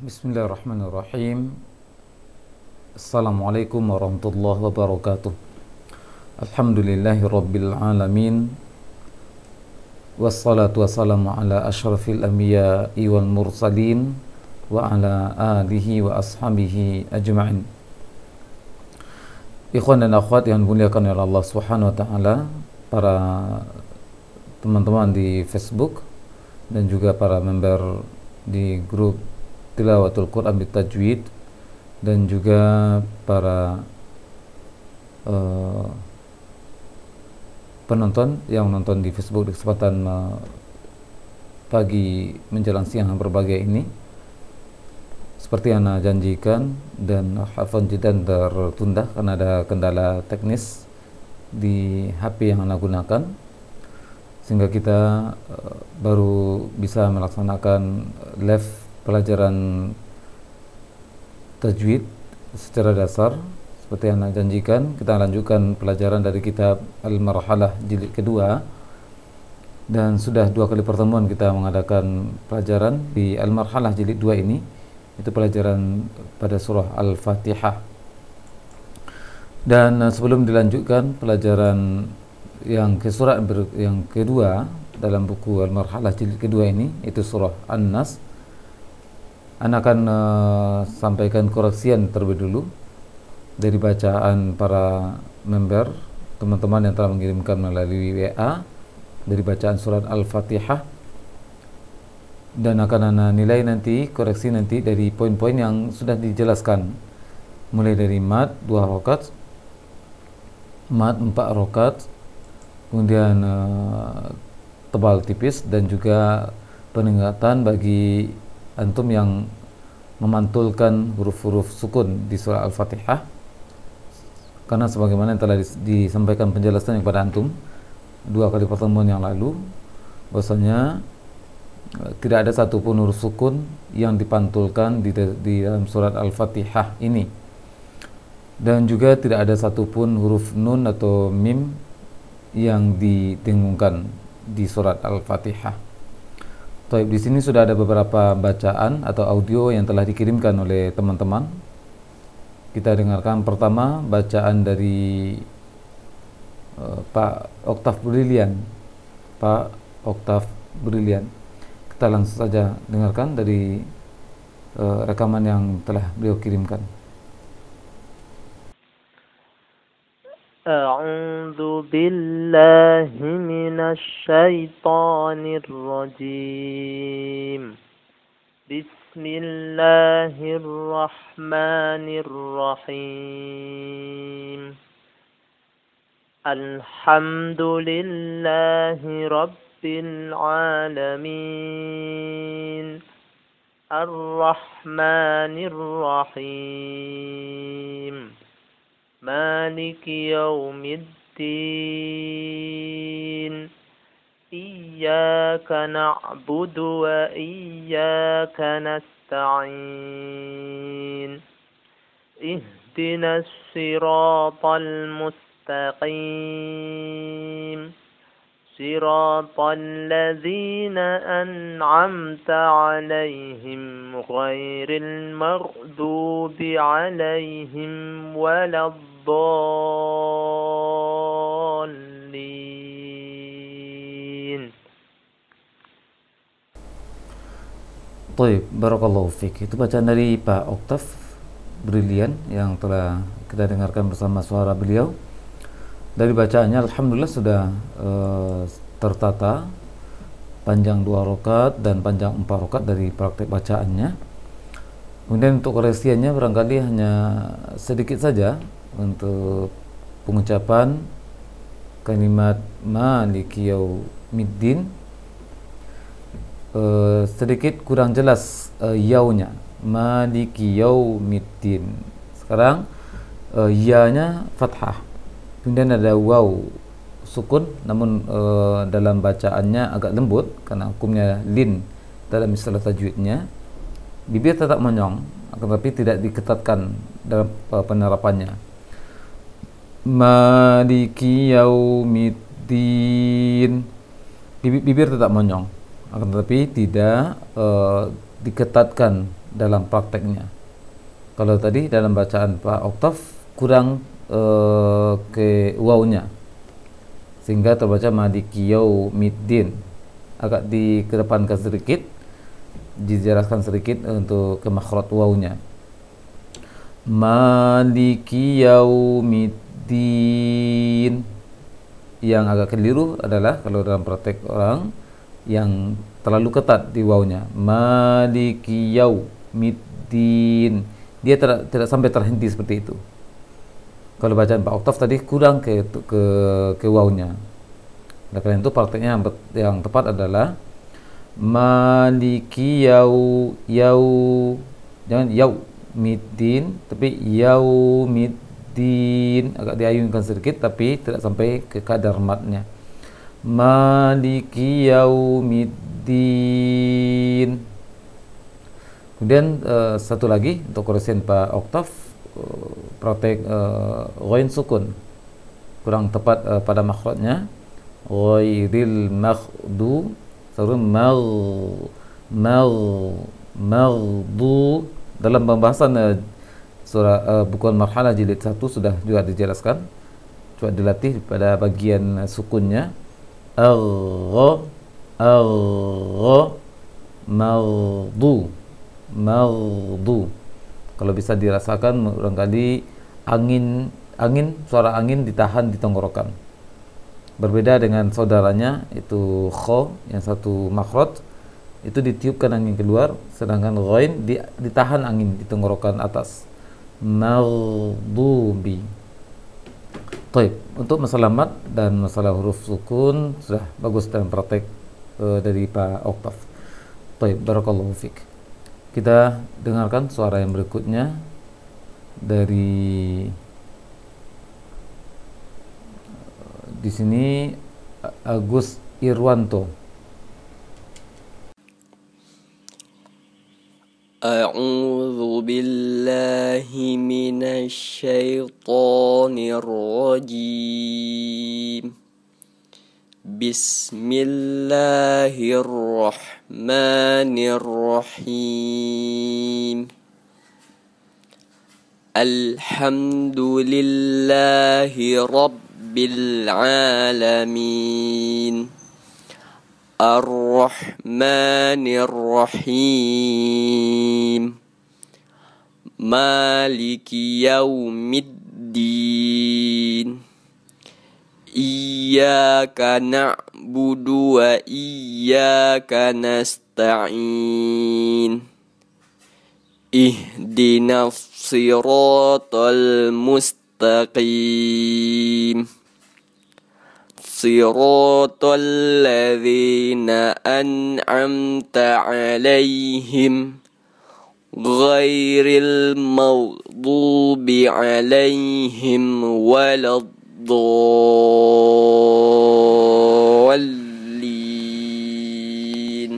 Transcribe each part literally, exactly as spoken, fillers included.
Bismillahirrahmanirrahim. Assalamualaikum warahmatullahi wabarakatuh. Alhamdulillahi rabbil alamin. Wassalatu wassalamu ala ashrafil anbiya'i wal mursalin wa ala alihi wa ashabihi ajma'in. Ikhwan dan akhwat yang dimuliakan oleh Allah Subhanahu wa taala, para teman-teman di Facebook dan juga para member di grup Tilawatul Quran Bitajwid dan juga para uh, penonton yang nonton di Facebook di kesempatan uh, pagi menjelang siang yang berbahagia ini. Seperti yang Ana janjikan, dan hafal jidan tertunda karena ada kendala teknis di H P yang Ana gunakan, sehingga kita uh, baru bisa melaksanakan live pelajaran tajwid secara dasar. Seperti yang Ana janjikan, kita lanjutkan pelajaran dari kitab Al-Marhalah jilid kedua, dan sudah dua kali pertemuan kita mengadakan pelajaran di Al-Marhalah jilid dua ini. Itu pelajaran pada surah Al-Fatihah. Dan uh, sebelum dilanjutkan pelajaran yang ke surat yang kedua dalam buku Al-Marhalah jilid kedua ini, itu surah An-Nas, Ana akan uh, sampaikan koreksian terlebih dulu dari bacaan para member, teman-teman yang telah mengirimkan melalui W A dari bacaan surat Al-Fatihah, dan akan Ana nilai nanti, koreksi nanti dari poin-poin yang sudah dijelaskan, mulai dari mad dua rakaat, mad empat rakaat, kemudian uh, tebal tipis, dan juga peningkatan bagi antum yang memantulkan huruf-huruf sukun di surah Al-Fatihah, karena sebagaimana yang telah disampaikan penjelasan kepada antum dua kali pertemuan yang lalu, bahwasanya tidak ada satupun huruf sukun yang dipantulkan di, di dalam surat Al-Fatihah ini, dan juga tidak ada satupun huruf nun atau mim yang didengungkan di surat Al-Fatihah. Taib, di sini sudah ada beberapa bacaan atau audio yang telah dikirimkan oleh teman-teman. Kita dengarkan pertama bacaan dari uh, Pak Oktav Brilian. Pak Oktav Brilian. Kita langsung saja dengarkan dari uh, rekaman yang telah beliau kirimkan. أعوذ بالله من الشيطان الرجيم بسم الله الرحمن الرحيم الحمد لله رب العالمين الرحمن الرحيم مالك يوم الدين إياك نعبد وإياك نستعين اهدنا الصراط المستقيم صراط الذين أنعمت عليهم غير المغضوب عليهم ولا الضالين. Taib, barakallahu fiik. Itu bacaan dari Pak Oktav Brilian yang telah kita dengarkan bersama suara beliau. Dari bacaannya alhamdulillah sudah uh, tertata, panjang dua rakaat dan panjang empat rakaat dari praktek bacaannya. Kemudian untuk koreksiannya barangkali hanya sedikit saja untuk pengucapan kalimat maliki yaumiddin, uh, sedikit kurang jelas uh, yaunya, maliki yaumiddin. Sekarang uh, ya-nya fathah, kemudian ada waw sukun, namun e, dalam bacaannya agak lembut karena hukumnya lin dalam istilah tajwidnya. Bibir tetap monyong, akan tetapi tidak diketatkan dalam e, penerapannya. Maliki yaumiddin, bibir, bibir tetap monyong, akan tetapi tidak e, diketatkan dalam prakteknya. Kalau tadi dalam bacaan Pak Oktaf kurang uh, ke wawnya, sehingga terbaca maliki yaumiddin. Agak dikedepankan sedikit, dijelaskan sedikit untuk ke makhraj wawnya. Maliki yaumiddin. Yang agak keliru adalah kalau dalam praktek orang yang terlalu ketat di wawnya. Maliki yaumiddin. Dia tidak, tidak sampai terhenti seperti itu. Kalau bacaan Pak Oktaf tadi kurang ke ke ke wawnya. Oleh karena itu prakteknya yang, yang tepat adalah maliki yau yau, jangan yau middin, tapi yaumiddin, agak diayunkan sedikit tapi tidak sampai ke kadar matnya. Maliki yaumiddin. Kemudian uh, satu lagi untuk koreksian Pak Oktaf, uh, praktek uh, ghain sukun kurang tepat uh, pada makhrajnya. Ghairil maghdu, seru mag mag maghdu. Dalam pembahasan uh, surah uh, buku Al-Marhalah jilid satu sudah juga dijelaskan. Coba dilatih pada bagian uh, sukunnya. Agha agha maghdu maghdu. Kalau bisa dirasakan barangkali angin angin suara angin ditahan di tenggorokan. Berbeda dengan saudaranya itu kha, yang satu makhraj itu ditiupkan angin keluar, sedangkan ghain ditahan angin di tenggorokan atas. Maghdubi. Baik, untuk masalah mat dan masalah huruf sukun sudah bagus dalam praktek uh, dari Pak Oktaf. Baik, barakallahu fik. Kita dengarkan suara yang berikutnya dari uh, di sini Agus Irwanto. أعوذ بالله من الشيطان الرجيم بسم الله الرحمن الرحيم الحمد لله رب العالمين الرحمن الرحيم مالك يوم الدين إياك نعبد وإياك نستعين اهدنا الصراط المستقيم صراط الذين أنعمت عليهم غير المغضوب عليهم ولا الضالين.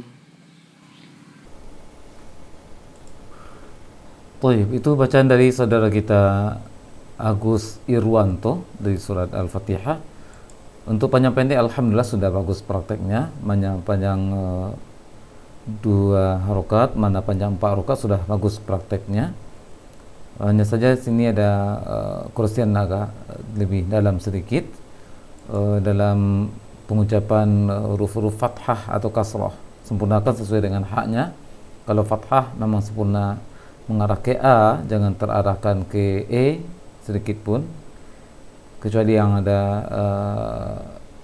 Baik, itu bacaan dari saudara kita Agus Irwanto dari surat Al-Fatihah. Untuk panjang pendek alhamdulillah sudah bagus prakteknya. Panjang panjang uh, dua harokat, mana panjang empat harokat sudah bagus prakteknya. Hanya saja sini ada uh, kursian agak lebih dalam sedikit uh, dalam pengucapan uh, huruf-huruf fathah atau kasrah. Sempurnakan sesuai dengan haknya. Kalau fathah memang sempurna mengarah ke A, jangan terarahkan ke E sedikit pun. Kecuali yang ada uh,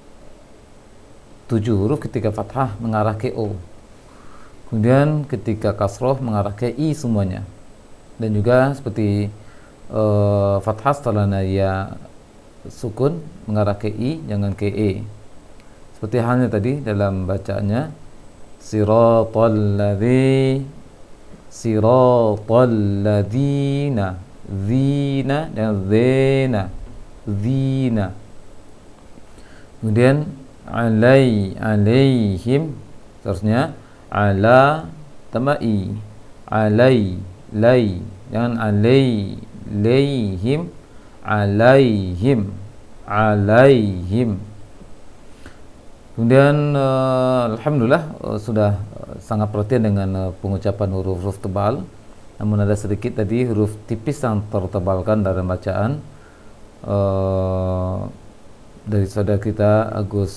tujuh huruf ketika fathah mengarah ke O, kemudian ketika kasroh mengarah ke I semuanya, dan juga seperti uh, fathah setelah ya sukun mengarah ke I jangan ke E, seperti halnya tadi dalam bacaannya siratal ladzi siratal ladzina zina dan zina zina. Kemudian alai alaihim, seterusnya ala tamai alai lai, jangan alai laihim alaihim alaihim. Kemudian uh, alhamdulillah uh, sudah uh, sangat perhatian dengan uh, pengucapan huruf-huruf tebal. namun ada sedikit tadi huruf tipis yang tertebalkan dalam bacaan uh, dari saudara kita Agus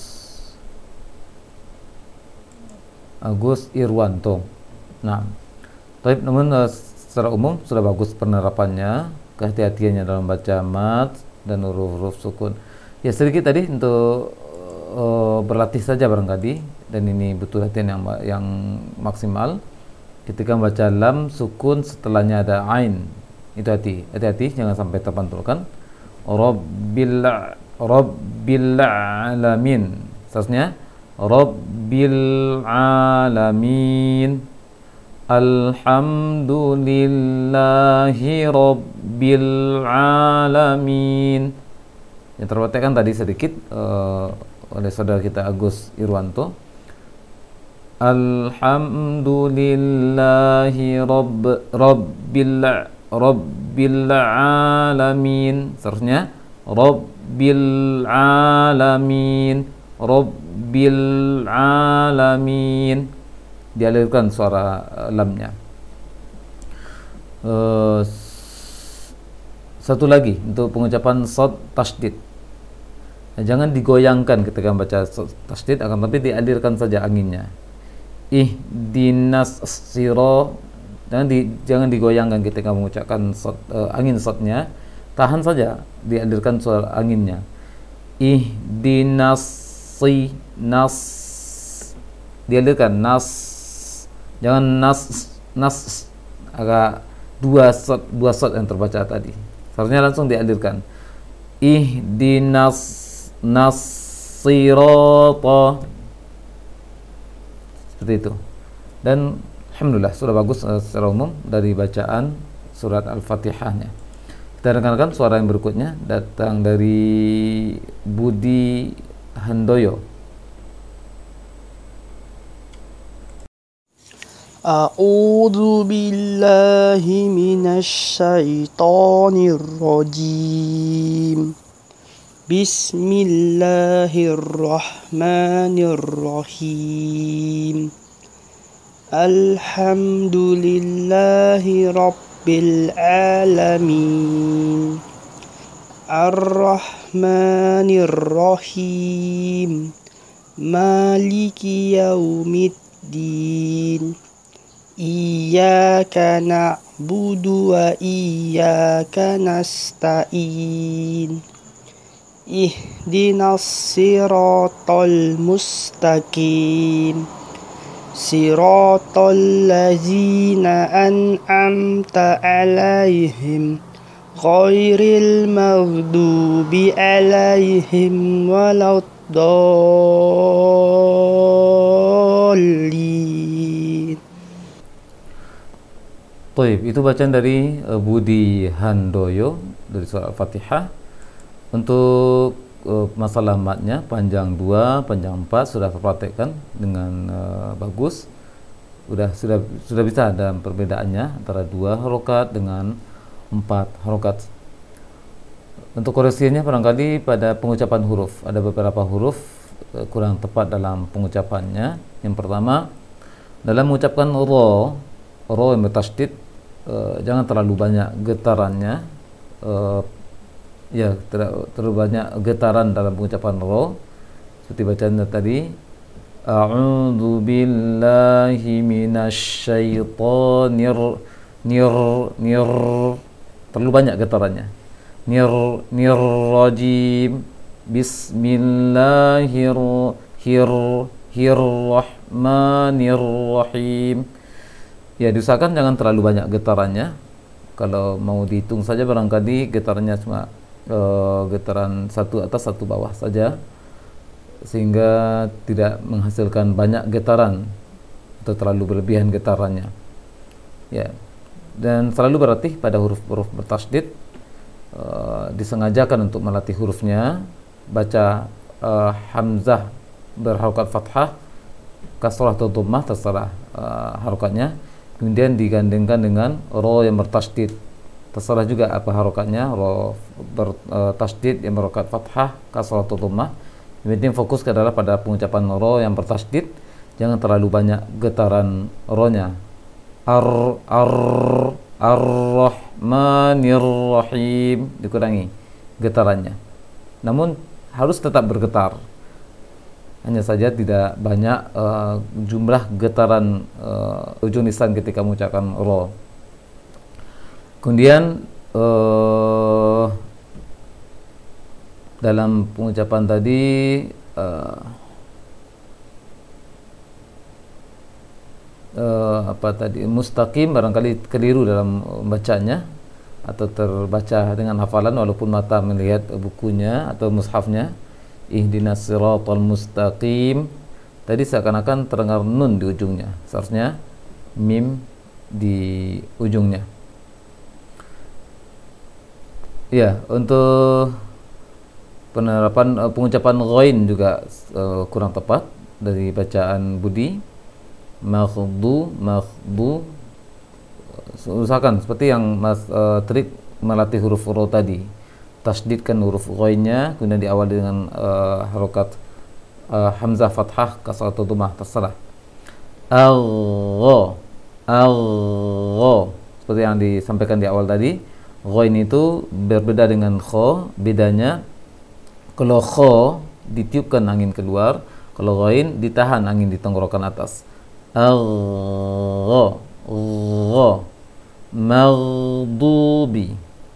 Agus Irwanto. Nah, tapi namun uh, secara umum sudah bagus penerapannya, kehati-hatiannya dalam baca mat dan huruf-huruf sukun. Ya sedikit tadi untuk uh, berlatih saja barangkali, dan ini butuh latihan yang yang maksimal. Ketika membaca lam sukun setelahnya ada ain, itu hati hati-hati jangan sampai terpantulkan. Rabbil Rabbil alamin. Seterusnya Rabbil alamin. Alhamdulillahi Rabbil alamin. Yang terbatekan tadi sedikit uh, oleh saudara kita Agus Irwanto. Alhamdulillahi Rabb Rabbil Rabbil alamin. Seterusnya Rabbil alamin. Rabbil alamin. Dialirkan suara uh, lamnya. Uh, satu lagi untuk pengucapan shad tasydid. Nah, jangan digoyangkan ketika membaca tasydid, akan tapi dialirkan saja anginnya. Ihdinas siro, jangan di, jangan digoyangkan ketika mengucapkan shad, uh, angin shadnya, tahan saja, dialirkan suara anginnya. Ihdinas si nas, dialirkan nas, jangan nas nas agak dua shad dua shad yang terbaca tadi. Seharusnya langsung dialirkan. Ihdinas nas sirata, seperti itu. Dan alhamdulillah sudah bagus uh, secara umum dari bacaan surat Al-Fatihahnya. Kita dengarkan suara yang berikutnya datang dari Budi Handoyo. A'udzu billahi minasy syaithanir rajim. Bismillahirrahmanirrahim. Alhamdulillahi Rabbil alamin. Ar-Rahmanir-Rahim. Maliki yaumiddin. Iyyaka na'budu wa iyyaka nasta'in. Ihdinas siratal mustaqim. Siratal ladzina an'amta 'alaihim ghairil maghdubi 'alaihim waladdallin. Baik, itu bacaan dari uh, Budi Handoyo dari surah Al-Fatihah. Untuk uh, masalah matnya panjang dua, panjang empat sudah terpraktekkan dengan uh, bagus. Sudah sudah sudah bisa ada perbedaannya antara dua harokat dengan empat harokat. Untuk koreksinya barangkali pada pengucapan huruf, ada beberapa huruf uh, kurang tepat dalam pengucapannya. Yang pertama, dalam mengucapkan ro, ro yang bertasydid, uh, jangan terlalu banyak getarannya. Uh, Ya, ter- terlalu banyak getaran dalam pengucapan ro, seperti bacaan tadi. A'udzu billahi minasyaitonir nir nir, terlalu banyak getarannya. Nir nir rajim. Bismillahirrahmanirrahim. Ya, diusahakan jangan terlalu banyak getarannya. Kalau mau dihitung saja barangkali getarannya cuma Uh, getaran satu atas satu bawah saja, sehingga tidak menghasilkan banyak getaran atau terlalu berlebihan getarannya. Ya, dan selalu berlatih pada huruf-huruf bertasydid, uh, disengajakan untuk melatih hurufnya. Baca uh, hamzah berharokat fathah, kasrah atau dhammah terserah uh, harokatnya, kemudian digandengkan dengan ro yang bertasydid. Terserah juga apa harokatnya, ro bertasydid uh, yang berharokat fathah, kasrah atau dhammah. Yang penting fokus adalah pada pengucapan ro yang bertasydid, jangan terlalu banyak getaran ro-nya. Ar ar Ar-Rahmanir Rahim, dikurangi getarannya. Namun harus tetap bergetar. Hanya saja tidak banyak uh, jumlah getaran uh, ujung lisan ketika mengucapkan ra. Kemudian uh, dalam pengucapan tadi uh, uh, apa tadi mustaqim barangkali keliru dalam bacanya atau terbaca dengan hafalan walaupun mata melihat bukunya atau mushafnya. Ihdinas siratal mustaqim, tadi seakan-akan terdengar nun di ujungnya, seharusnya mim di ujungnya. Ya, untuk penerapan uh, pengucapan ghain juga uh, kurang tepat dari bacaan Budi. Makhdu, makhdu, usahakan seperti yang Mas uh, trik melatih huruf ro tadi, tasdidkan huruf ghainnya, kemudian diawali dengan uh, harokat uh, hamzah fathah kasrah atau dhammah, terserah. Al-gha, al-gha, seperti yang disampaikan di awal tadi. Ghain itu berbeda dengan kha, bedanya kalau kha ditiupkan angin keluar, kalau ghain ditahan angin di tenggorokan atas. Al-gha, gha, maghdubi.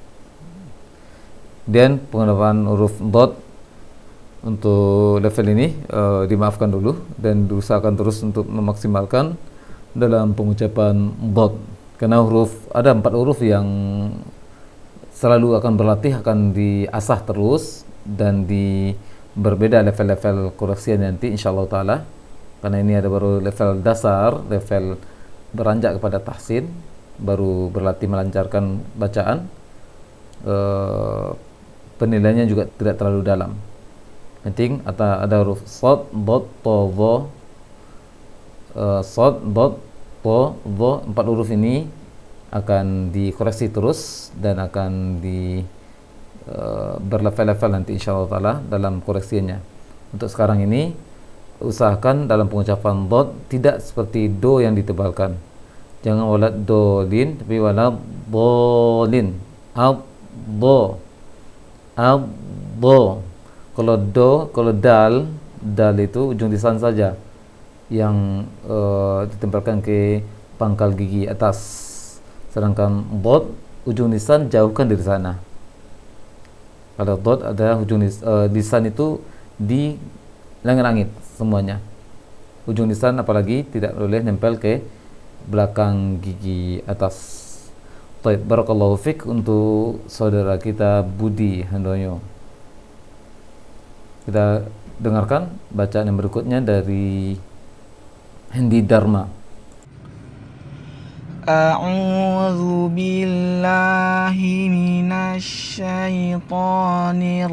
Dan penerapan huruf dot untuk level ini uh, dimaafkan dulu dan diusahakan terus untuk memaksimalkan dalam pengucapan dot, karena huruf ada empat huruf yang selalu akan berlatih, akan diasah terus dan di berbeda level-level koreksinya nanti insyaallah taala, karena ini ada baru level dasar, level beranjak kepada tahsin, baru berlatih melancarkan bacaan. Uh, penilaiannya juga tidak terlalu dalam. Penting ada ada huruf shad, dot, ta, dha, uh, shad, dot, ta, dha, empat huruf ini akan dikoreksi terus dan akan di uh, berlevel-level nanti insyaallah taala dalam koreksinya. Untuk sekarang ini usahakan dalam pengucapan dot tidak seperti do yang ditebalkan. Jangan walad dolin, tapi walad dolin. Ad, do, ad, do. Kalau do, kalau dal, dal itu ujung lisan saja yang uh, ditempelkan ke pangkal gigi atas. Sedangkan dot, ujung lisan jauhkan dari sana. Kalau dot ada ujung lis, uh, lisan itu di langit-langit semuanya. Ujung lisan apalagi tidak boleh nempel ke belakang gigi atas. Baik, barakallahu fik untuk saudara kita Budi Handoyo. Kita dengarkan bacaan yang berikutnya dari Hendi Dharma. A'udzu billahi minasy syaithanir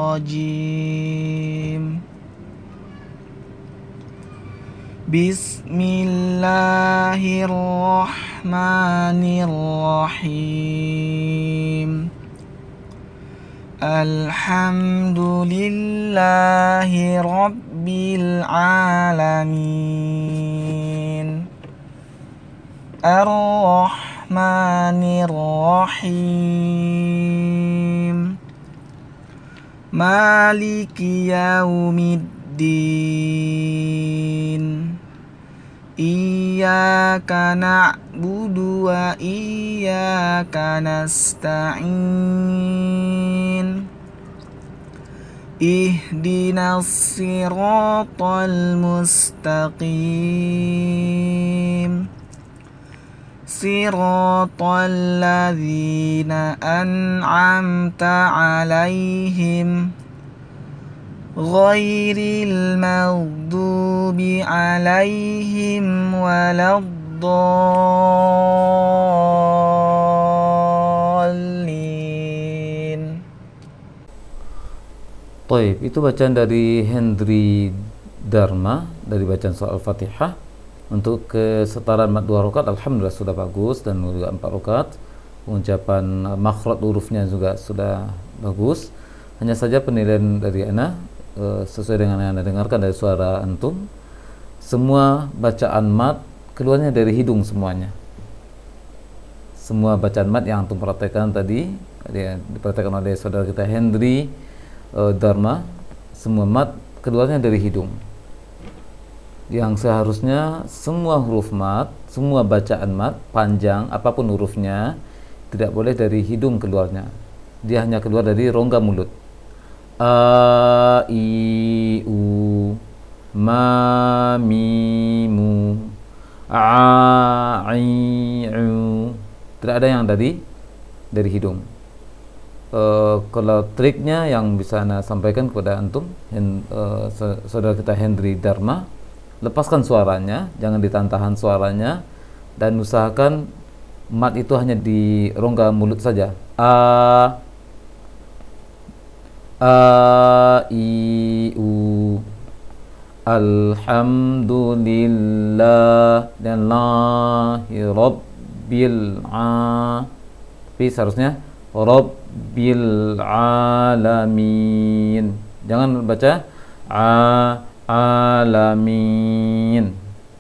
rajim. Bismillahirrahmanirrahim. Alhamdulillahi rabbil alamin. Ar-Rahmanir-Rahim. Maliki yaumiddin. Iyyaka na'budu wa iyyaka nasta'in. Ihdinas siratal mustaqim. Siratal ladzina an'amta 'alaihim ghairil maghdubi 'alaihim waladdallin. Baik, itu bacaan dari Hendri Dharma dari bacaan surah Al-Fatihah. Untuk kesetaraan mad dua rakaat alhamdulillah sudah bagus, dan juga empat rakaat pengucapan makhraj hurufnya juga sudah bagus. Hanya saja penilaian dari ana e, sesuai dengan yang anda dengarkan dari suara antum, semua bacaan mad keluarnya dari hidung semuanya. semua bacaan mat yang antum praktekkan tadi, dia dipraktekkan oleh saudara kita Hendri uh, Dharma, semua mat keluarnya dari hidung. Yang seharusnya semua huruf mat, semua bacaan mat panjang apapun hurufnya tidak boleh dari hidung keluarnya. Dia hanya keluar dari rongga mulut. A I U ma mi mu a i u. Tidak ada yang dari dari hidung. Uh, kalau triknya yang bisa Anda sampaikan kepada antum, hen, uh, saudara kita Hendri Dharma, lepaskan suaranya, jangan ditahan-tahan suaranya, dan usahakan mat itu hanya di rongga mulut saja. A a i u alhamdulillah dan lahi rabbil a. Tapi seharusnya rabbil alamin. Jangan baca a alamin.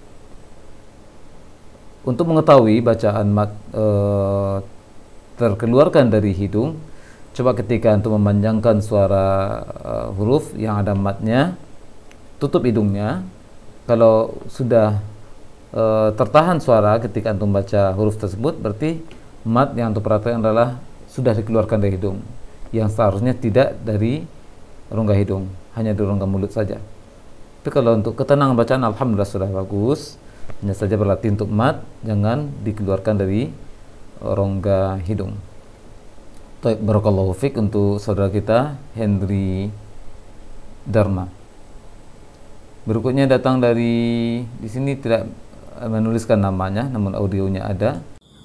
Untuk mengetahui bacaan mat e, terkeluarkan dari hidung, coba ketika antum memanjangkan suara e, huruf yang ada matnya, tutup hidungnya. Kalau sudah e, tertahan suara ketika antum baca huruf tersebut, berarti mat yang antum perhatikan adalah sudah dikeluarkan dari hidung, yang seharusnya tidak dari rongga hidung, hanya di rongga mulut saja. Tapi kalau untuk ketenangan bacaan, alhamdulillah sudah bagus. Hanya saja berlatih untuk mat, jangan dikeluarkan dari rongga hidung. Baik, barakallahu fiik untuk saudara kita Hendri Dharma. Berikutnya datang dari, di sini tidak menuliskan namanya, namun audionya ada.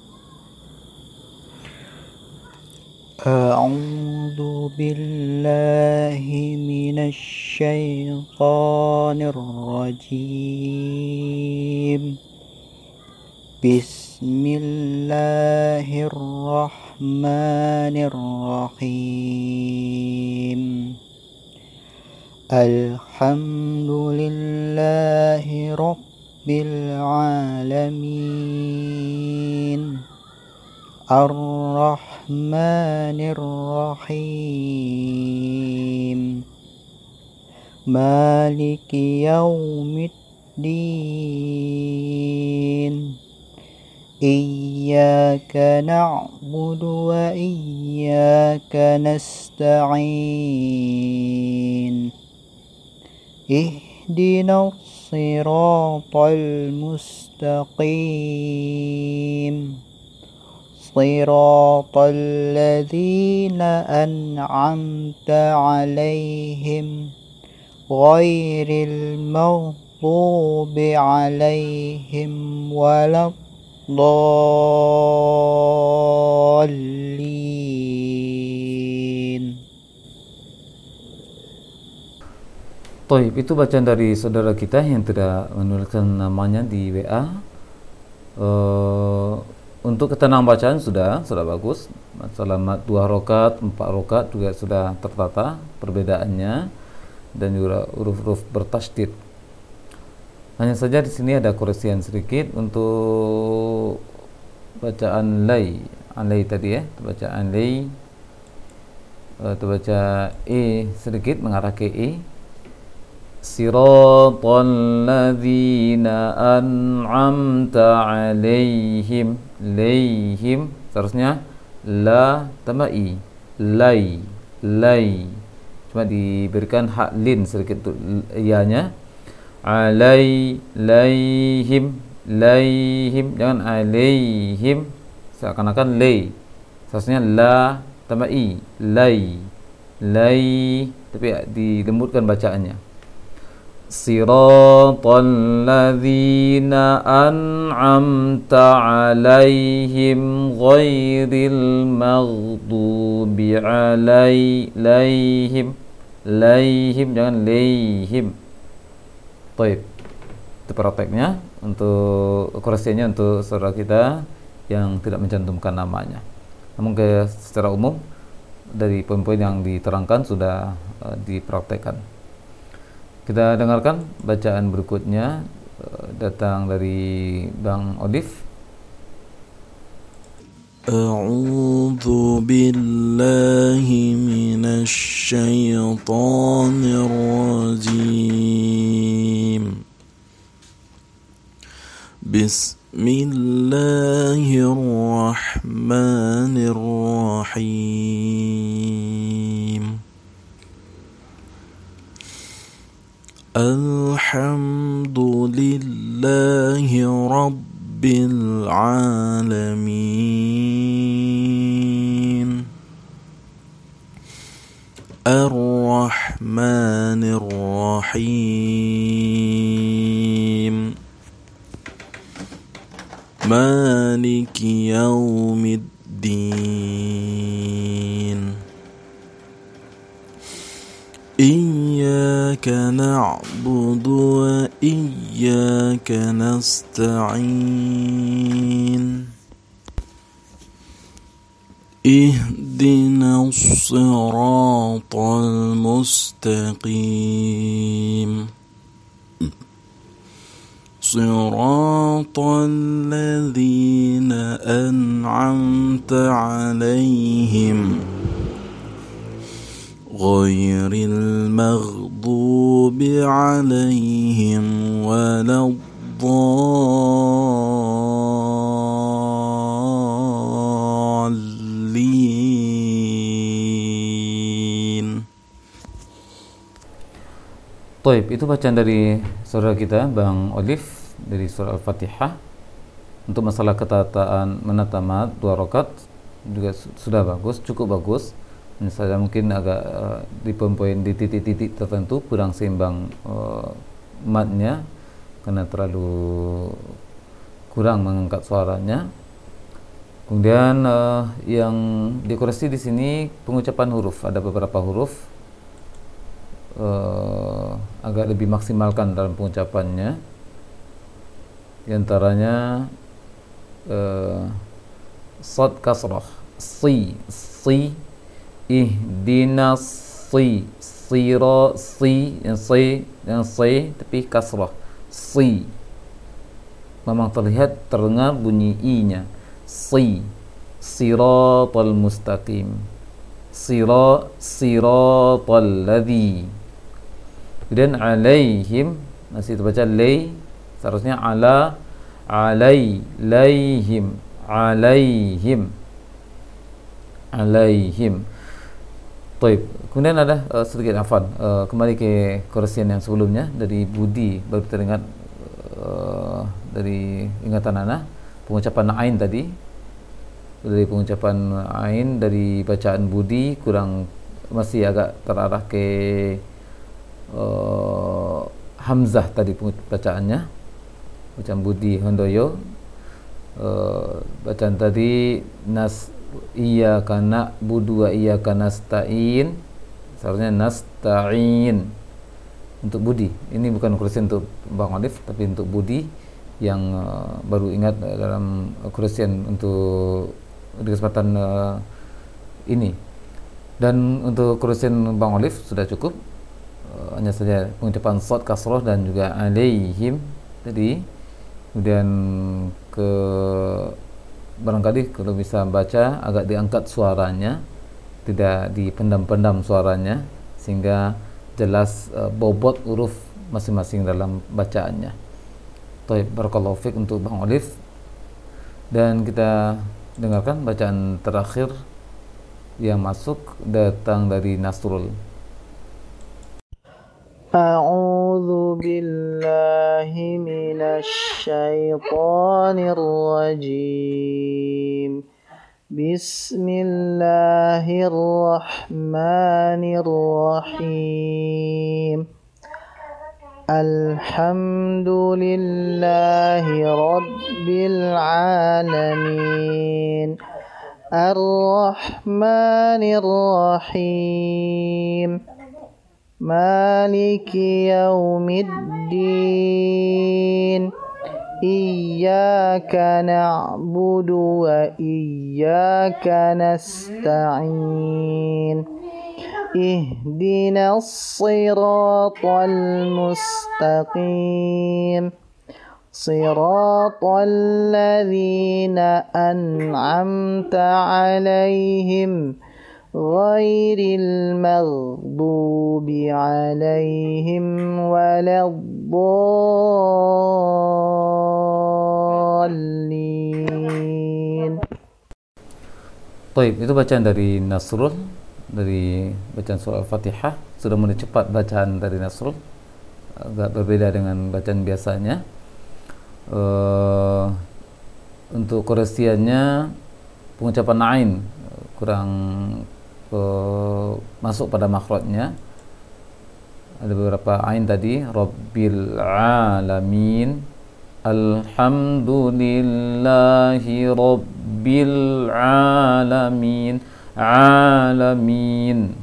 A'udzu billahi minasy syaithanir rajim. Bismillahirrahmanirrahim. Alhamdulillahi rabbil alamin. Ar-Rahmanir-Rahim. Maliki yaumiddin. Iyyaka na'budu wa iyyaka nasta'in. Ihdinas siratal mustaqim. صراط الذين أنعمت عليهم غير المغضوب عليهم ولا الضالين. Toib, itu bacaan dari saudara kita yang tidak menuliskan namanya di W A. Uh, Untuk ketenangan bacaan sudah sudah bagus. Masalah mat dua rakaat, empat rakaat juga sudah tertata perbedaannya, dan juga huruf-huruf bertasydid. Hanya saja di sini ada koreksian sedikit untuk bacaan lay, alay tadi ya, bacaan lay, terbaca e sedikit mengarah ke e. Siratal ladzina an'amta 'alaihim, laihim seharusnya la tambah i, lay, lay, cuma diberikan hak lin sedikit untuk ianya. Alai, laihim, laihim, jangan alaihim seakan-akan lay, seharusnya la tambah i, lay, lay, tapi dilembutkan bacaannya. Siratal ladzina an'amta 'alaihim ghairil maghdubi 'alaihim, laihim, jangan laihim. Baik, itu prakteknya. Untuk koreksinya untuk saudara kita yang tidak mencantumkan namanya. Namun ke secara umum dari poin-poin yang diterangkan sudah uh, dipraktekkan. Kita dengarkan bacaan berikutnya, datang dari Bang Odif. أعوذ بالله من الشيطان الرجيم بسم الله الرحمن الرحيم الحمد لله رب العالمين الرحمن الرحيم مالك يوم الدين إياك نعبد وإياك نستعين اهدنا الصراط المستقيم صراط الذين أنعمت عليهم غير المغضوب عليهم ولا الضالين. Taib, itu bacaan dari saudara kita Bang Olive dari surah Al-Fatihah. Untuk masalah ketataan menata mat dua rakaat juga sudah bagus, cukup bagus. Misalnya mungkin agak uh, di poin-poin di titik-titik tertentu kurang seimbang uh, matnya karena terlalu kurang mengangkat suaranya. Kemudian uh, yang dikoreksi di sini pengucapan huruf, ada beberapa huruf uh, agak lebih maksimalkan dalam pengucapannya. Di antaranya uh, sad kasrah, si, si ihdinas si, sira si, yang si, yang si tapi kasrah, si memang terlihat terdengar bunyi i-nya, si, siratal mustaqim, sira, siratal ladzi. Kemudian alaihim masih terbaca lay, seharusnya ala, alai, laihim, alaihim, alaihim. Taib. Kemudian ada uh, sedikit afan uh, kembali ke koreksian yang sebelumnya dari Budi, baru teringat uh, dari ingatan Ana pengucapan ain tadi, dari pengucapan ain dari bacaan Budi kurang, masih agak terarah ke uh, Hamzah tadi bacaannya, bacaan Budi Hondoyo. Uh, bacaan tadi nas iyyaka na'budu wa iyyaka nasta'in, seharusnya nasta'in untuk Budi. Ini bukan koreksian untuk Bang Alif, tapi untuk Budi yang uh, baru ingat uh, dalam koreksian untuk di kesempatan uh, ini. Dan untuk koreksian Bang Alif sudah cukup, uh, hanya saja pengucapan shad kasroh dan juga alaihim tadi. Kemudian ke barangkali kalau bisa baca agak diangkat suaranya, tidak dipendam-pendam suaranya, sehingga jelas uh, bobot huruf masing-masing dalam bacaannya. Baik, barakallahu fiik untuk Bang Olive. Dan kita dengarkan bacaan terakhir yang masuk datang dari Nasrul. أعوذ بالله من الشيطان الرجيم بسم الله الرحمن الرحيم الحمد لله رب العالمين الرحمن الرحيم مالك يوم الدين إياك نعبد وإياك نستعين اهدنا الصراط المستقيم صراط الذين أنعمت عليهم غير المغضوب عليهم ولا الضالين. Baik, itu bacaan dari Nasrul, dari bacaan surah Al-Fatihah. Sudah mulai cepat bacaan dari Nasrul, agak berbeda dengan bacaan biasanya. Uh, untuk koreksiannya, pengucapan ain kurang uh, masuk pada makhrajnya. Ada beberapa ain tadi, Rabbil alamin, alhamdulillahi rabbil alamin, alamin,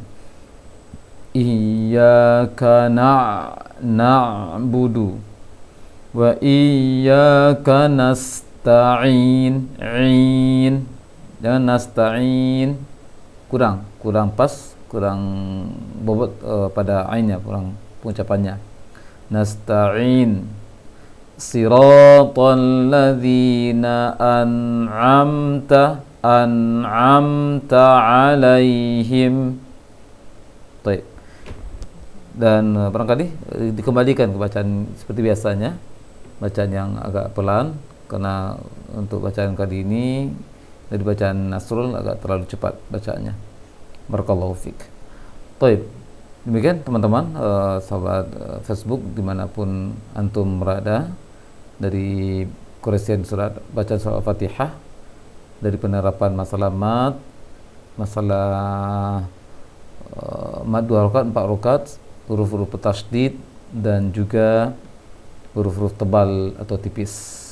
iyyaka na'budu wa iyyaka nasta'in, in, jangan nasta'in, kurang kurang pas, kurang bobot uh, pada ainnya, kurang pengucapannya. Nasta'in, siratal ladzina an'amta an'amta alaihim. Baik. Dan uh, barangkali uh, dikembalikan ke bacaan seperti biasanya, bacaan yang agak pelan, karena untuk bacaan kali ini dari bacaan Nasrul agak terlalu cepat bacaannya. Barakallahu fiik. Baik. Demikian teman-teman, uh, sahabat uh, Facebook dimanapun antum berada, dari koreksian surat bacaan surah Al-Fatihah, dari penerapan masalah mad, masalah uh, mad dua rakaat, empat rakaat, huruf-huruf tasydid, dan juga huruf-huruf tebal atau tipis.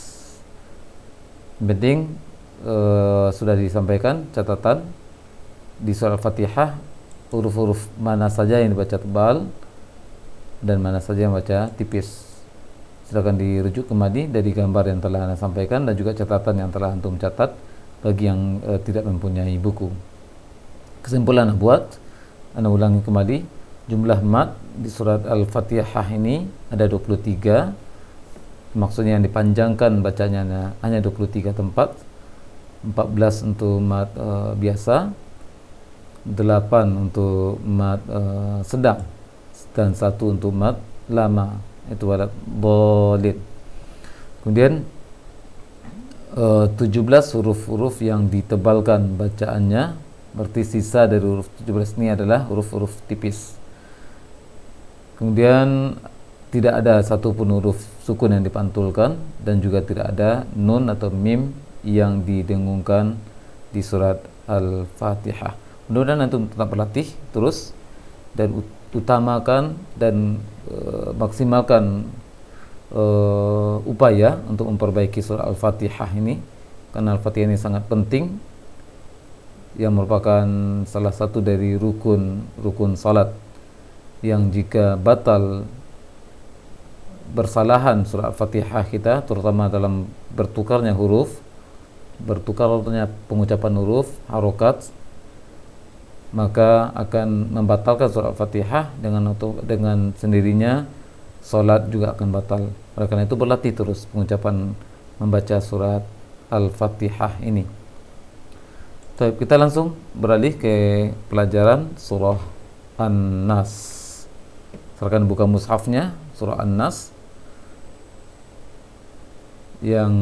Yang penting uh, sudah disampaikan catatan di surah Al-Fatihah, huruf-huruf mana saja yang dibaca tebal dan mana saja yang baca tipis. Silakan dirujuk kembali dari gambar yang telah Anda sampaikan dan juga catatan yang telah antum catat bagi yang uh, tidak mempunyai buku. Kesimpulan Anda buat, Anda ulangi kembali, jumlah mad di surat Al-Fatihah ini ada dua puluh tiga. Maksudnya yang dipanjangkan bacanya hanya dua puluh tiga tempat, empat belas untuk mad uh, biasa, delapan untuk mad uh, sedang, dan satu untuk mad lama, itu walat bolid. Kemudian uh, tujuh belas huruf-huruf yang ditebalkan bacaannya, berarti sisa dari huruf tujuh belas ini adalah huruf-huruf tipis. Kemudian tidak ada satupun huruf sukun yang dipantulkan, dan juga tidak ada nun atau mim yang didengungkan di surat Al-Fatihah. Mudah-mudahan antum tetap berlatih terus dan utamakan dan uh, maksimalkan uh, upaya untuk memperbaiki surah Al-Fatihah ini, karena Al-Fatihah ini sangat penting, yang merupakan salah satu dari rukun rukun salat, yang jika batal bersalahan surah Al-Fatihah kita, terutama dalam bertukarnya huruf, bertukarnya pengucapan huruf, harokat, maka akan membatalkan surah Al-Fatihah, dengan dengan sendirinya salat juga akan batal. Oleh karena itu berlatih terus pengucapan membaca surat Al-Fatihah ini. Baik, kita langsung beralih ke pelajaran surah An-Nas. Silakan buka mushafnya, surah An-Nas, yang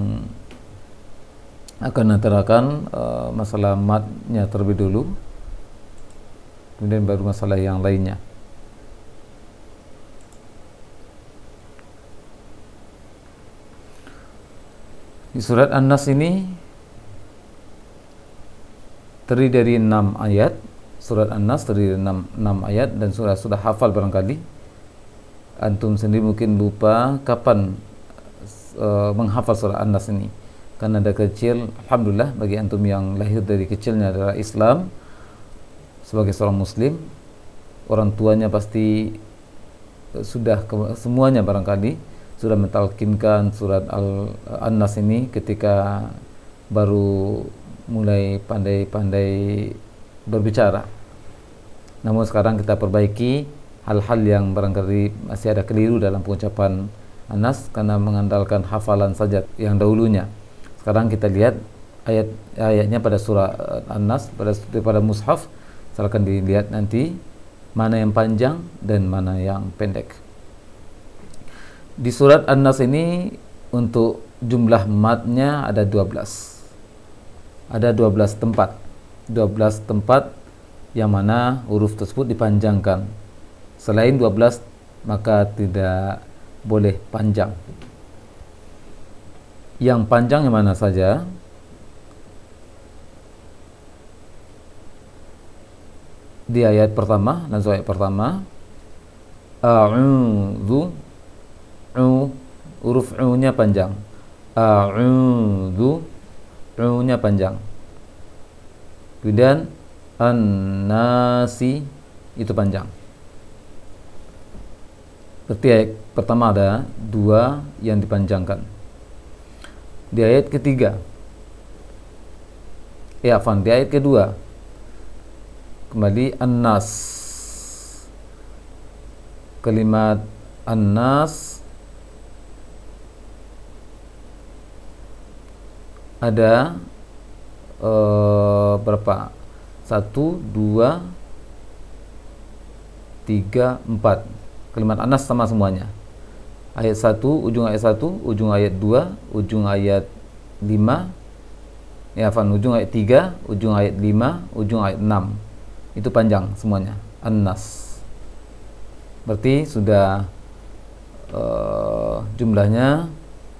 akan natarakan uh, masalah matnya terlebih dulu, kemudian baru masalah yang lainnya. Di surat An-Nas ini terdiri dari enam ayat. Surat An-Nas terdiri dari enam ayat, dan sudah sudah hafal barangkali. Antum sendiri mungkin lupa kapan uh, menghafal surah An-Nas ini, karena dari kecil, alhamdulillah bagi antum yang lahir dari kecilnya adalah Islam, sebagai seorang muslim, orang tuanya pasti sudah semuanya barangkali sudah mentalkinkan surat An-Nas ini ketika baru mulai pandai-pandai berbicara. Namun sekarang kita perbaiki hal-hal yang barangkali masih ada keliru dalam pengucapan An-Nas karena mengandalkan hafalan saja yang dahulunya. Sekarang kita lihat ayat ayatnya pada surah An-Nas pada pada mushaf. Silakan dilihat nanti mana yang panjang dan mana yang pendek. Di surat An-Nas ini untuk jumlah matnya ada dua belas. Ada dua belas tempat. dua belas tempat yang mana huruf tersebut dipanjangkan. Selain dua belas maka tidak boleh panjang. Yang panjang yang mana saja? Di ayat pertama, langsung ayat pertama, a'udzu, u, huruf u-nya panjang. A'udzu, u-nya panjang. Kemudian an-nasi, itu panjang. Berarti ayat pertama ada dua yang dipanjangkan. Di ayat ketiga, ya afan, di ayat kedua kembali an-nas. Kalimat an-nas ada uh, berapa? Satu, dua, tiga, empat. Kalimat an-nas sama semuanya. Ayat satu, ujung ayat satu, ujung ayat dua, ujung ayat lima, ya afan, ujung ayat tiga, ujung ayat lima, ujung ayat enam. Itu panjang semuanya, an-nas. Berarti sudah uh, jumlahnya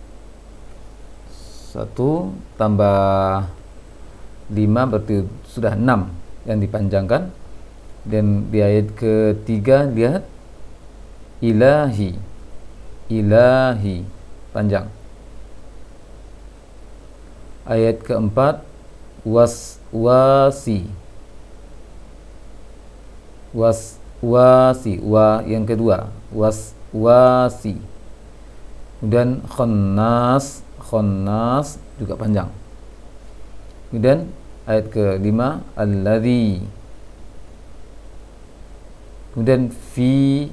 satu tambah lima, berarti sudah enam yang dipanjangkan. Dan di ayat ketiga lihat ilahi, ilahi panjang. Ayat keempat waswasi, waswasi, wa yang kedua waswasi. Kemudian khannas, khannas juga panjang. Kemudian ayat kelima alladzi. Kemudian fi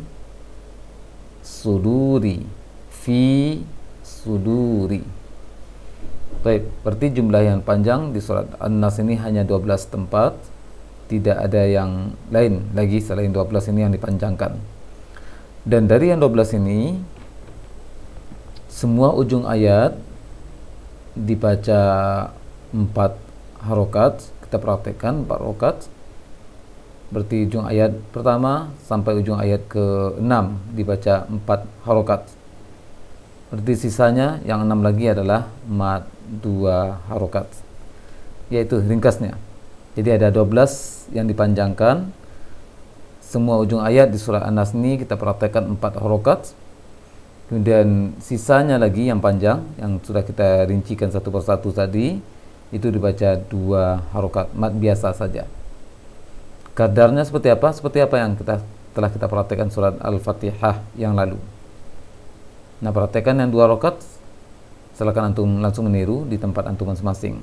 suduri, fi suduri. Baik, berarti jumlah yang panjang di surat An-Nas ini hanya dua belas tempat. Tidak ada yang lain lagi selain dua belas ini yang dipanjangkan. Dan dari yang dua belas ini semua ujung ayat dibaca empat harokat. Kita praktekkan empat harokat. Berarti ujung ayat pertama sampai ujung ayat ke enam dibaca empat harokat. Berarti sisanya yang enam lagi adalah mad dua harokat. Yaitu ringkasnya. Jadi ada dua belas yang dipanjangkan. Semua ujung ayat di surah An-Nas ini kita praktekkan empat harokat. Kemudian sisanya lagi yang panjang yang sudah kita rincikan satu persatu tadi itu dibaca dua harokat, mad biasa saja. Kadarnya seperti apa? Seperti apa yang kita telah kita praktekkan surat Al-Fatihah yang lalu. Nah, praktekkan yang dua rakaat. Silakan antum langsung meniru di tempat antum masing-masing.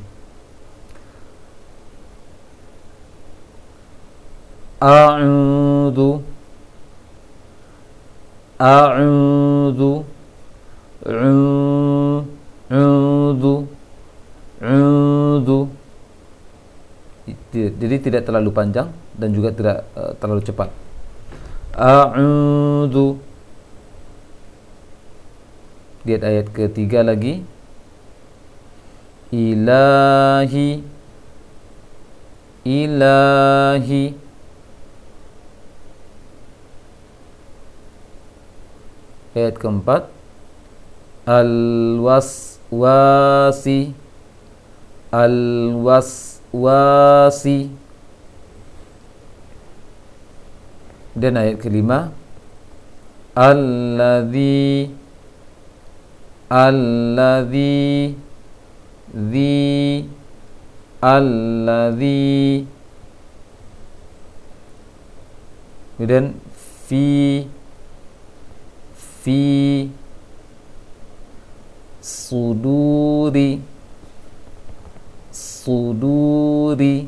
A'udzu, a'udzu, a'udzu, a'udzu. Jadi tidak terlalu panjang dan juga tidak uh, terlalu cepat. A'udzu. Lihat ayat ketiga lagi. Ilahi, ilahi. Ayat keempat. Al-waswasi, al-waswasi. Dan ayat kelima, alladzi, alladzi, zi, alladzi. Kemudian fi, fi suduri, suduri.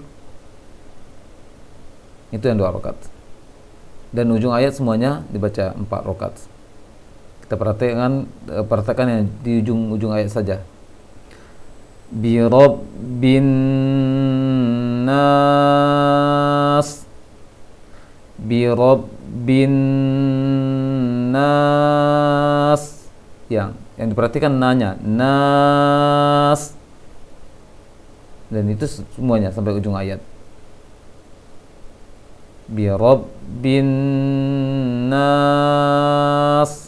Itu yang dua rakaat. Dan ujung ayat semuanya dibaca empat rakaat. Kita perhatikan perhatikan yang di ujung-ujung ayat saja. Bi rabbin nas, bi rabbin nas. Yang yang diperhatikan nanya nas, dan itu semuanya sampai ujung ayat. Bi rabbin nas,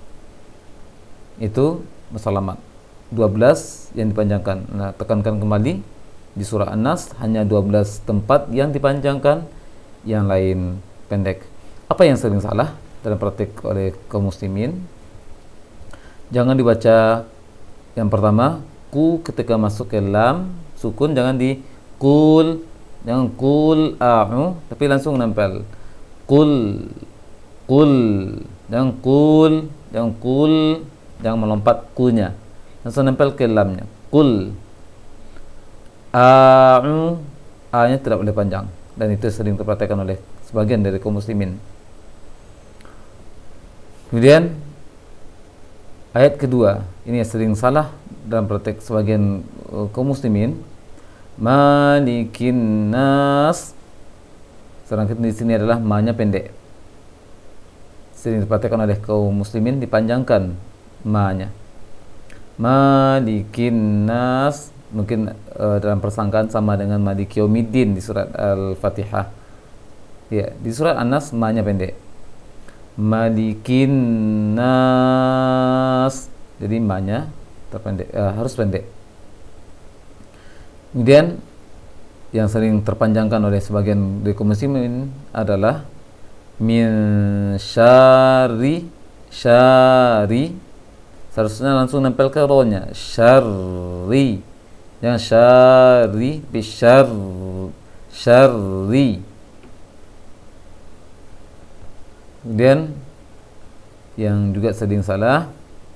itu musalamat. Dua belas yang dipanjangkan. Nah, tekankan kembali di surah An-Nas hanya dua belas tempat yang dipanjangkan, yang lain pendek. Apa yang sering salah dalam praktik oleh kaum muslimin? Jangan dibaca yang pertama ku ketika masuk ke lam sukun, jangan di kul, jangan kul a'u, tapi langsung nempel kul kul, jangan kul, jangan kul, jangan melompat kunya, langsung nempel ke lamnya. Kul a'u, a-nya tidak boleh panjang, dan itu sering terpraktikkan oleh sebagian dari kaum muslimin. Kemudian ayat kedua, ini yang sering salah dalam praktek sebagian uh, kaum muslimin. Malikin nas, sedangkan di sini adalah ma-nya pendek. Sering diperhatikan oleh kaum muslimin, dipanjangkan ma-nya. Malikin nas, mungkin uh, dalam persangkaan sama dengan Maliki Yaumiddin di surat Al-Fatihah. Ya, di surat An-Nas ma-nya pendek. Malikin nas, jadi ma-nya terpendek, uh, harus pendek. Kemudian yang sering terpanjangkan oleh sebagian dari kaum muslimin adalah min syari, syari, seharusnya langsung nempel ke ro-nya, syari, jangan syari bisyar, syari. Kemudian yang juga sering salah,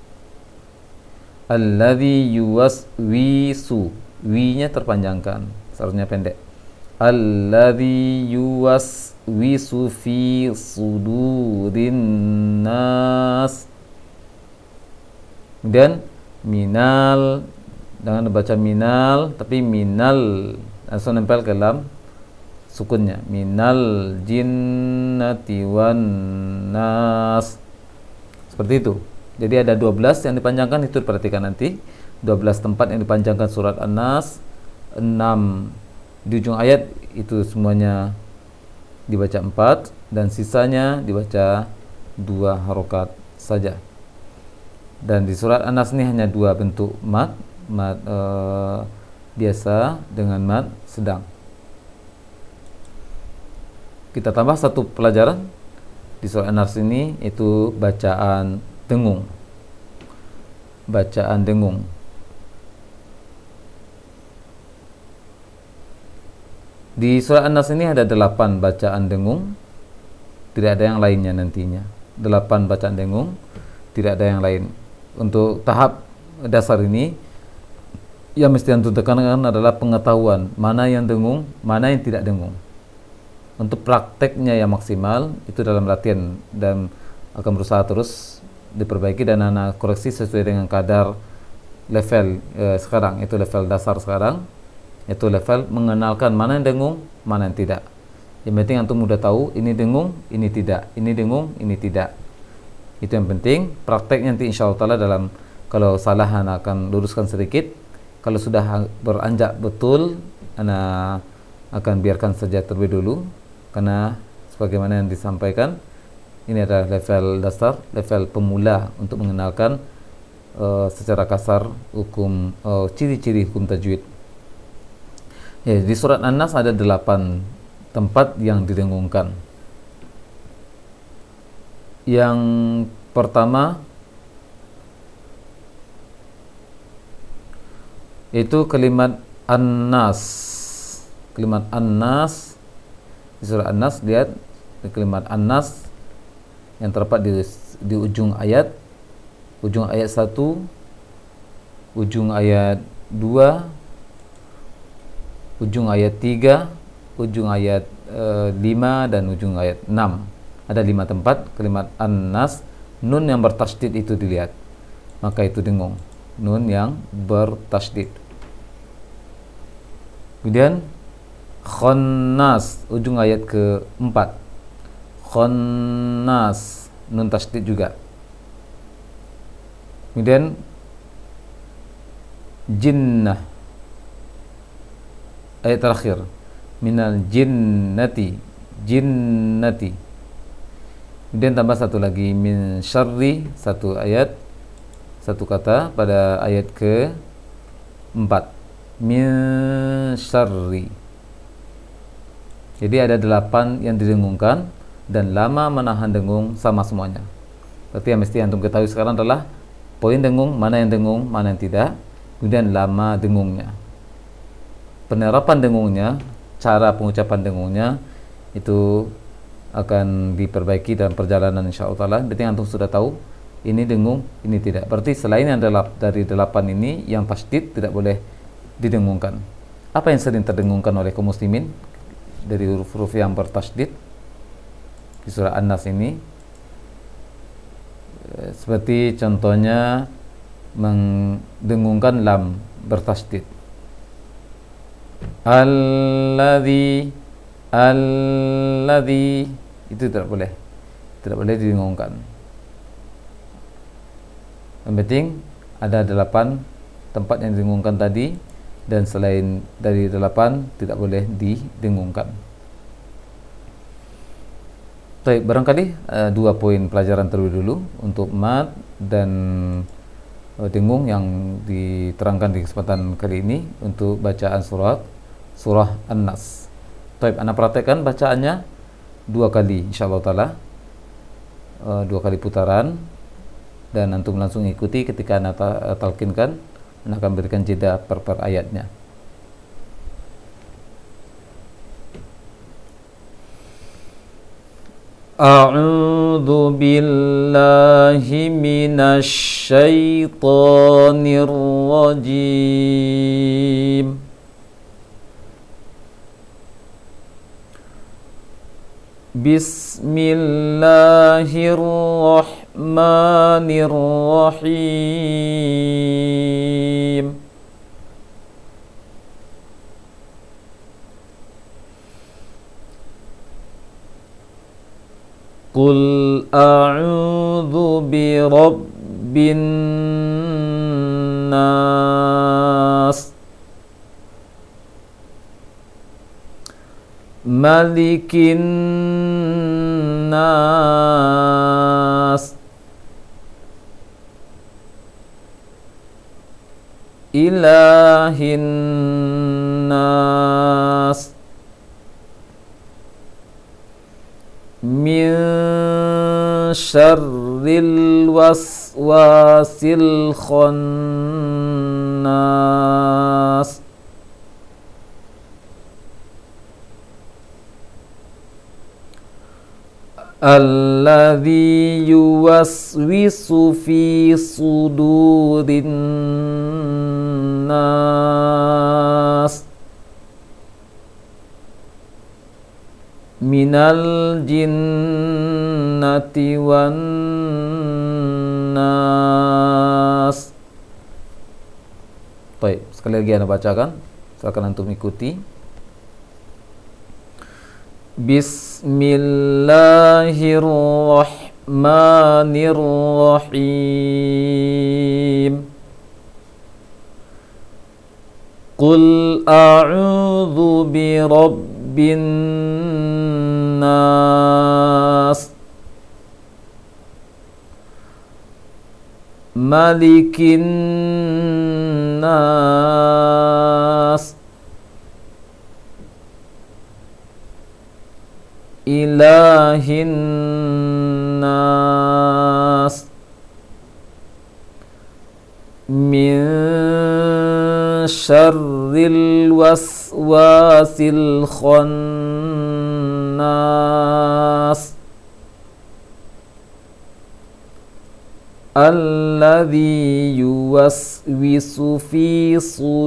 alladzi yuwaswisu, wi-nya terpanjangkan, seharusnya pendek. Alladzi yuwaswisu fi sudurin nas. Kemudian minal, jangan baca minal tapi minal, langsung nempel ke lam sukunnya, minal jinnati wan nas, seperti itu. Jadi ada dua belas yang dipanjangkan, itu perhatikan nanti. Dua belas tempat yang dipanjangkan surat An-Nas, enam di ujung ayat, itu semuanya dibaca empat, dan sisanya dibaca dua harokat saja. Dan di surat An-Nas ini hanya dua bentuk mat, mat uh, biasa dengan mat sedang. Kita tambah satu pelajaran di surah An-Nas ini, itu bacaan dengung. Bacaan dengung. Di surah An-Nas ini ada delapan bacaan dengung, tidak ada yang lainnya nantinya. Delapan bacaan dengung, tidak ada yang lain. Untuk tahap dasar ini, yang mesti antum tekankan adalah pengetahuan mana yang dengung, mana yang tidak dengung. Untuk prakteknya yang maksimal itu dalam latihan, dan akan berusaha terus diperbaiki dan anak koreksi sesuai dengan kadar level eh, sekarang, itu level dasar sekarang, itu level mengenalkan mana yang dengung, mana yang tidak. Yang penting antum mudah tahu ini dengung, ini tidak, ini dengung, ini tidak. Itu yang penting. Prakteknya nanti insyaallah taala dalam, kalau salah anak akan luruskan sedikit, kalau sudah beranjak betul anak akan biarkan saja terlebih dulu. Karena sebagaimana yang disampaikan, ini adalah level dasar, level pemula untuk mengenalkan uh, secara kasar hukum, uh, ciri-ciri hukum tajwid. Ya, di surat An-Nas ada delapan tempat yang didengungkan. Yang pertama itu kalimat An-Nas. Kalimat An-Nas di surah An-Nas, lihat kalimat An-Nas yang terdapat di, di ujung ayat, ujung ayat satu, ujung ayat dua, ujung ayat tiga, ujung ayat e, lima, dan ujung ayat enam. Ada lima tempat kalimat An-Nas nun yang bertasydid itu dilihat, maka itu dengung. Nun yang bertasydid. Kemudian khannas, ujung ayat keempat. Khannas, nun tasydid juga. Kemudian jinnah, ayat terakhir, minal jinnati, jinnati. Kemudian tambah satu lagi, min syarri, satu ayat, satu kata pada ayat ke empat, min syarri. Jadi ada delapan yang didengungkan dan lama menahan dengung sama semuanya. Berarti yang mesti antum ketahui sekarang adalah poin dengung, mana yang dengung, mana yang tidak, kemudian lama dengungnya. Penerapan dengungnya, cara pengucapan dengungnya itu akan diperbaiki dalam perjalanan insyaallah taala. Berarti antum sudah tahu ini dengung, ini tidak. Berarti selain yang dari delapan ini yang tasydid tidak boleh didengungkan. Apa yang sering terdengungkan oleh kaum muslimin dari huruf-huruf yang bertasydid di surah An-Nas ini? Seperti contohnya mendengungkan lam bertasydid. Alladzi, alladzi, itu tidak boleh, tidak boleh didengungkan. Yang penting ada delapan tempat yang didengungkan tadi, dan selain dari delapan tidak boleh didengungkan. Baik, barangkali uh, dua poin pelajaran terlebih dulu untuk mad dan uh, dengung yang diterangkan di kesempatan kali ini untuk bacaan surat surah An-Nas. Baik, anda praktekkan bacaannya dua kali insyaallah taala, uh, dua kali putaran, dan antum langsung ikuti ketika anda ta- talkinkan. Anda akan berikan jeda per, per ayatnya. A'udzu billahi minasy syaithanir rajim. Bismillahirrahmanirrahim. Qul a'udzu birabbin nas, malikin nas, ilahin nas, min syarril waswasil khannas, alladzi yuwaswisu fi sudurin nas, minal jinnati wan nas. Baik, sekali lagi anda bacakan, silakan antum ikuti. Bismillahirrahmanirrahim. Qul a'udzu birabbin nas, malikin nas, ilahin nas, min syarril waswasil khannas, alladzi yuwaswisu fi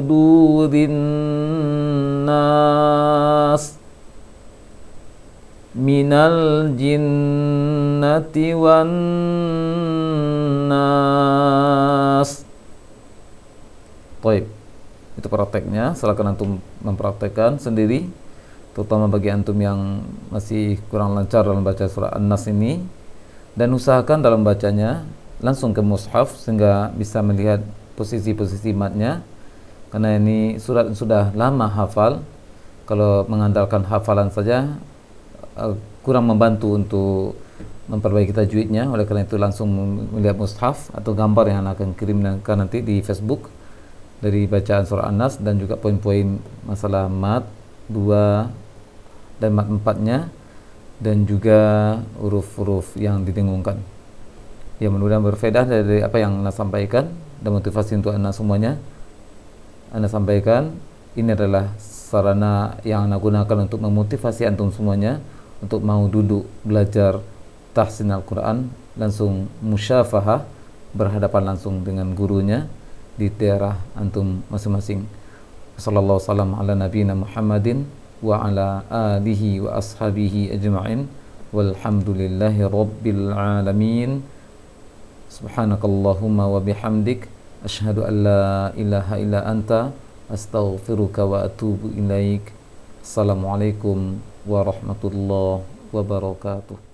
sudurin nas, minal jinnati wan nas. Baik, itu prakteknya. Silakan antum mempraktekkan sendiri, terutama bagi antum yang masih kurang lancar dalam baca surah An-Nas ini, dan usahakan dalam bacanya langsung ke mushaf sehingga bisa melihat posisi-posisi matnya, karena ini surat sudah lama hafal. Kalau mengandalkan hafalan saja uh, kurang membantu untuk memperbaiki tajwidnya. Oleh karena itu langsung melihat mushaf atau gambar yang akan kirimkan nanti di Facebook dari bacaan surah An-Nas, dan juga poin-poin masalah mat dua dan mat empatnya, dan juga huruf-huruf yang didengungkan. Ya, mudah-mudahan berfaedah dari apa yang Anda sampaikan dan motivasi untuk Anda semuanya. Anda sampaikan ini adalah sarana yang Anda gunakan untuk memotivasi antum semuanya untuk mau duduk belajar tahsin Al-Quran, langsung musyafahah, berhadapan langsung dengan gurunya di daerah antum masing-masing. Sallallahu sallam ala nabiyina Muhammadin wa ala alihi wa ashabihi ajma'in, walhamdulillahi rabbil alamin. Subhanakallahumma wa bihamdik, asyhadu an la ilaha illa anta, astaghfiruka wa atubu ilaik. Assalamualaikum warahmatullahi wabarakatuh.